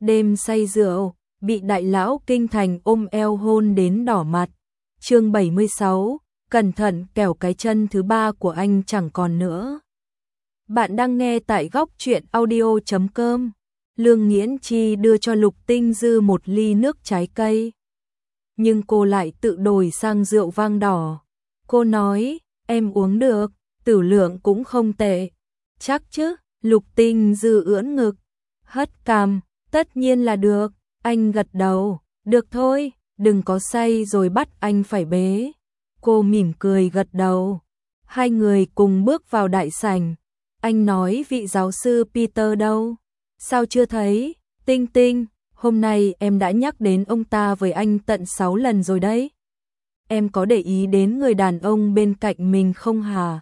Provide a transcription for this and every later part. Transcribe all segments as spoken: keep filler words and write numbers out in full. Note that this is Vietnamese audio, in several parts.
đêm say rượu, bị đại lão kinh thành ôm eo hôn đến đỏ mặt. Chương bảy mươi sáu, cẩn thận kẻo cái chân thứ ba của anh chẳng còn nữa. Bạn đang nghe tại góc truyện audio chấm com. Lương Nghiễn Chi đưa cho Lục Tinh Dư một ly nước trái cây. Nhưng cô lại tự đổi sang rượu vang đỏ. Cô nói, em uống được, tử lượng cũng không tệ. Chắc chứ? Lục Tinh Dư ưỡn ngực, hất cằm, tất nhiên là được. Anh gật đầu, được thôi, đừng có say rồi bắt anh phải bế. Cô mỉm cười gật đầu. Hai người cùng bước vào đại sảnh. Anh nói vị giáo sư Peter đâu? Sao chưa thấy? Tinh Tinh, hôm nay em đã nhắc đến ông ta với anh tận sáu lần rồi đấy. Em có để ý đến người đàn ông bên cạnh mình không hả?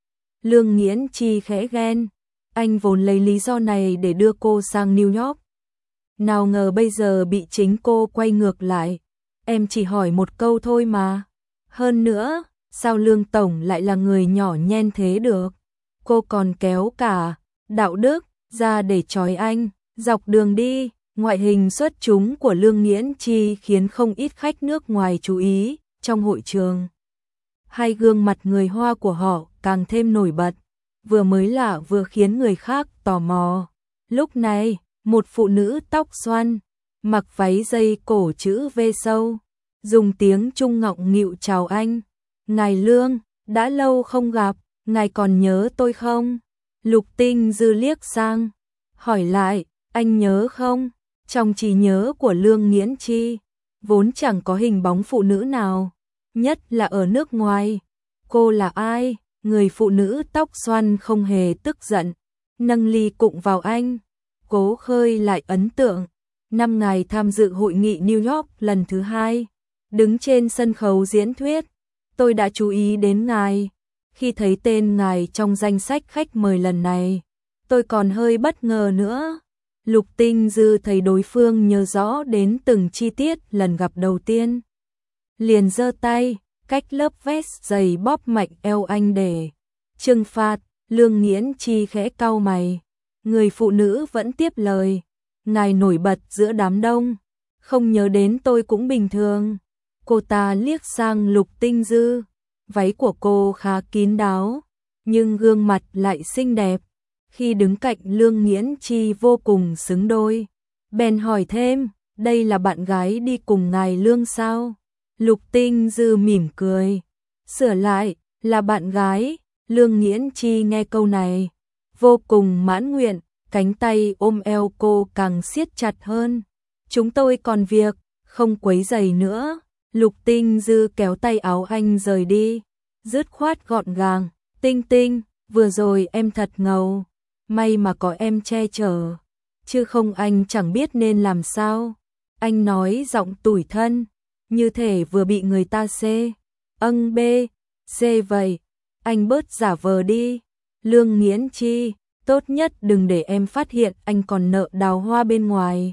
Lương Nghiễn Chi khẽ ghen. Anh vốn lấy lý do này để đưa cô sang New York. Nào ngờ bây giờ bị chính cô quay ngược lại. Em chỉ hỏi một câu thôi mà. Hơn nữa, sao Lương Tổng lại là người nhỏ nhen thế được? Cô còn kéo cả đạo đức ra để trói anh. Dọc đường đi, ngoại hình xuất chúng của Lương Nghiễn Chi khiến không ít khách nước ngoài chú ý. Trong hội trường, hai gương mặt người Hoa của họ càng thêm nổi bật, vừa mới lạ vừa khiến người khác tò mò. Lúc này, một phụ nữ tóc xoăn, mặc váy dây cổ chữ V sâu, dùng tiếng Trung ngọng nghịu chào anh. Ngài Lương, đã lâu không gặp, ngài còn nhớ tôi không? Lục Tinh Dư liếc sang, hỏi lại, anh nhớ không? Trong trí nhớ của Lương Nghiễn Chi, vốn chẳng có hình bóng phụ nữ nào, nhất là ở nước ngoài. Cô là ai? Người phụ nữ tóc xoăn không hề tức giận, nâng ly cụng vào anh, cố khơi lại ấn tượng. Năm ngày tham dự hội nghị New York lần thứ hai, đứng trên sân khấu diễn thuyết, tôi đã chú ý đến ngài. Khi thấy tên ngài trong danh sách khách mời lần này, tôi còn hơi bất ngờ nữa. Lục Tinh Dư thấy đối phương nhớ rõ đến từng chi tiết lần gặp đầu tiên, liền giơ tay, cách lớp vest dày bóp mạnh eo anh để trừng phạt. Lương Nghiễn Chi khẽ cau mày. Người phụ nữ vẫn tiếp lời, ngài nổi bật giữa đám đông, không nhớ đến tôi cũng bình thường. Cô ta liếc sang Lục Tinh Dư, váy của cô khá kín đáo, nhưng gương mặt lại xinh đẹp. Khi đứng cạnh Lương Nghiễn Chi vô cùng xứng đôi. Bèn hỏi thêm, đây là bạn gái đi cùng ngài Lương sao? Lục Tinh Dư mỉm cười, sửa lại, là bạn gái. Lương Nghiễn Chi nghe câu này, vô cùng mãn nguyện, cánh tay ôm eo cô càng siết chặt hơn. Chúng tôi còn việc, không quấy rầy nữa. Lục Tinh Dư kéo tay áo anh rời đi, dứt khoát gọn gàng. Tinh Tinh, vừa rồi em thật ngầu, may mà có em che chở, chứ không anh chẳng biết nên làm sao. Anh nói giọng tủi thân, như thể vừa bị người ta xê, âng bê, xê vậy. Anh bớt giả vờ đi. Lương Nghiễn Chi, tốt nhất đừng để em phát hiện anh còn nợ đào hoa bên ngoài.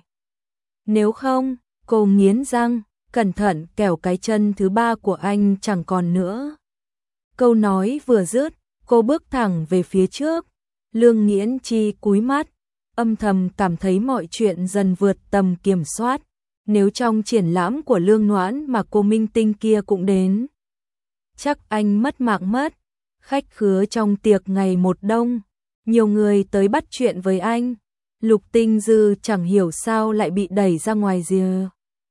Nếu không, cô nghiến răng, cẩn thận kẻo cái chân thứ ba của anh chẳng còn nữa. Câu nói vừa dứt, cô bước thẳng về phía trước. Lương Nghiễn Chi cúi mắt, âm thầm cảm thấy mọi chuyện dần vượt tầm kiểm soát. Nếu trong triển lãm của Lương Noãn mà cô minh tinh kia cũng đến, chắc anh mất mạng mất. Khách khứa trong tiệc ngày một đông, nhiều người tới bắt chuyện với anh. Lục Tinh Dư chẳng hiểu sao lại bị đẩy ra ngoài rìa.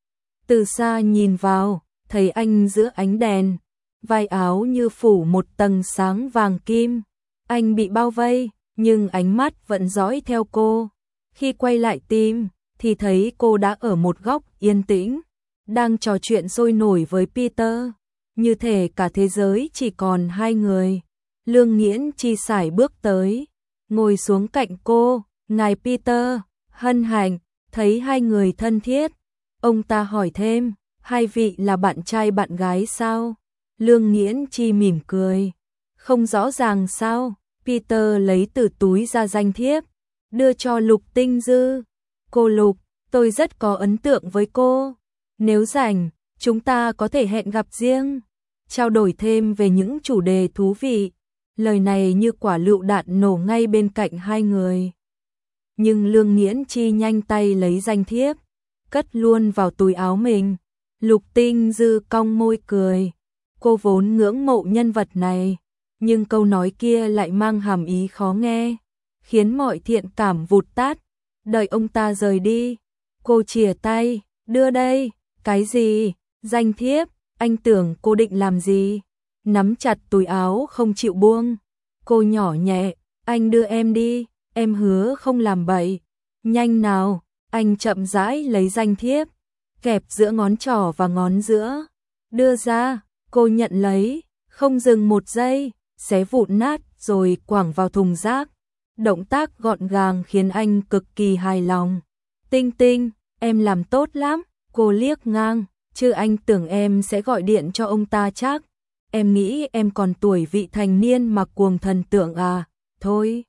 Từ xa nhìn vào, thấy anh giữa ánh đèn, vai áo như phủ một tầng sáng vàng kim. Anh bị bao vây, nhưng ánh mắt vẫn dõi theo cô. Khi quay lại tìm, thì thấy cô đã ở một góc yên tĩnh, đang trò chuyện sôi nổi với Peter. Như thể cả thế giới chỉ còn hai người. Lương Nghiễn Chi sải bước tới, ngồi xuống cạnh cô. Ngài Peter, hân hạnh thấy hai người thân thiết. Ông ta hỏi thêm, hai vị là bạn trai bạn gái sao? Lương Nghiễn Chi mỉm cười, không rõ ràng sao? Peter lấy từ túi ra danh thiếp, đưa cho Lục Tinh Dư. Cô Lục, tôi rất có ấn tượng với cô. Nếu rảnh, chúng ta có thể hẹn gặp riêng, trao đổi thêm về những chủ đề thú vị. Lời này như quả lựu đạn nổ ngay bên cạnh hai người. nhưng Lương Nghiễn Chi nhanh tay lấy danh thiếp, cất luôn vào túi áo mình. Lục Tinh Dư cong môi cười, cô vốn ngưỡng mộ nhân vật này, nhưng câu nói kia lại mang hàm ý khó nghe, khiến mọi thiện cảm vụt tắt. Đợi ông ta rời đi, cô chìa tay, đưa đây. Cái gì? Danh thiếp? Anh tưởng cô định làm gì? Nắm chặt túi áo không chịu buông. Cô nhỏ nhẹ, anh đưa em đi, em hứa không làm bậy. Nhanh nào. Anh chậm rãi lấy danh thiếp, kẹp giữa ngón trỏ và ngón giữa, đưa ra. Cô nhận lấy, không dừng một giây, xé vụn nát rồi quẳng vào thùng rác. Động tác gọn gàng khiến anh cực kỳ hài lòng. Tinh Tinh, em làm tốt lắm. Cô liếc ngang, chứ anh tưởng em sẽ gọi điện cho ông ta chắc. Em nghĩ em còn tuổi vị thành niên mà cuồng thần tượng à. Thôi,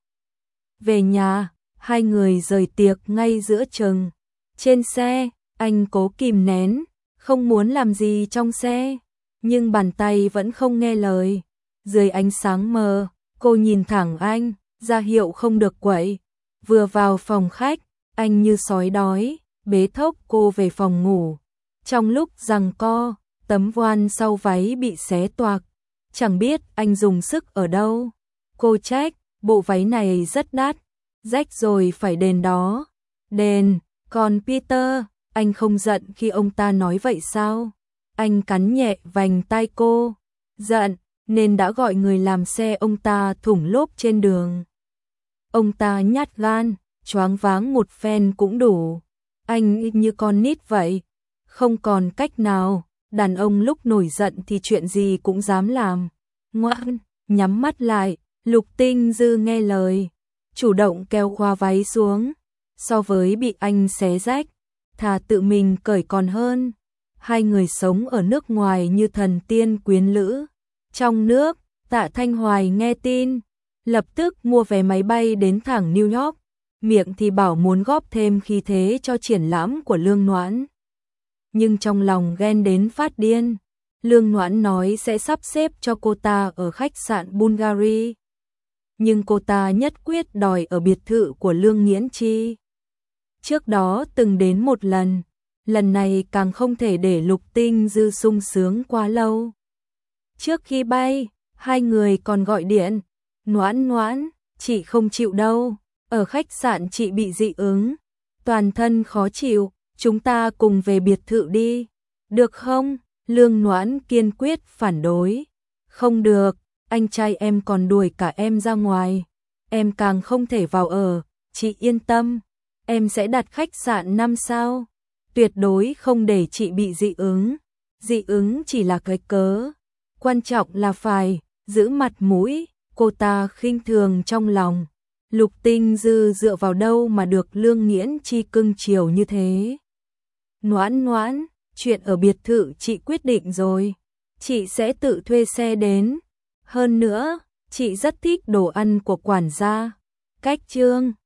về nhà. Hai người rời tiệc ngay giữa chừng. Trên xe, anh cố kìm nén, không muốn làm gì trong xe, nhưng bàn tay vẫn không nghe lời. Dưới ánh sáng mờ, cô nhìn thẳng anh, ra hiệu không được quậy. Vừa vào phòng khách, anh như sói đói, bế thốc cô về phòng ngủ. Trong lúc giằng co, tấm voan sau váy bị xé toạc, chẳng biết anh dùng sức ở đâu. Cô trách, bộ váy này rất đắt, rách rồi phải đền đó. Đền, còn Peter, anh không giận khi ông ta nói vậy sao? Anh cắn nhẹ vành tai cô, giận nên đã gọi người làm xe ông ta thủng lốp trên đường. Ông ta nhát gan, choáng váng một phen cũng đủ. Anh như con nít vậy, không còn cách nào, đàn ông lúc nổi giận thì chuyện gì cũng dám làm. Ngoan, nhắm mắt lại, Lục Tinh Dư nghe lời, chủ động kéo khoa váy xuống. So với bị anh xé rách, thà tự mình cởi còn hơn. Hai người sống ở nước ngoài như thần tiên quyến lữ. Trong nước, Tạ Thanh Hoài nghe tin, lập tức mua vé máy bay đến thẳng New York, miệng thì bảo muốn góp thêm khí thế cho triển lãm của Lương Noãn. Nhưng trong lòng ghen đến phát điên. Lương Noãn nói sẽ sắp xếp cho cô ta ở khách sạn Bulgari, nhưng cô ta nhất quyết đòi ở biệt thự của Lương Nghiễn Chi. Trước đó từng đến một lần, lần này càng không thể để Lục Tinh Dư sung sướng quá lâu. Trước khi bay, hai người còn gọi điện, Noãn Noãn, chị không chịu đâu, ở khách sạn chị bị dị ứng, toàn thân khó chịu, chúng ta cùng về biệt thự đi, được không? Lương Noãn kiên quyết phản đối, không được, anh trai em còn đuổi cả em ra ngoài, em càng không thể vào ở, chị yên tâm, em sẽ đặt khách sạn năm sao, tuyệt đối không để chị bị dị ứng, dị ứng chỉ là cái cớ, quan trọng là phải giữ mặt mũi. Cô ta khinh thường trong lòng, Lục Tinh Dư dựa vào đâu mà được Lương Nghiễn Chi cưng chiều như thế. Noãn Noãn, chuyện ở biệt thự chị quyết định rồi, chị sẽ tự thuê xe đến, hơn nữa, chị rất thích đồ ăn của quản gia. Cách chương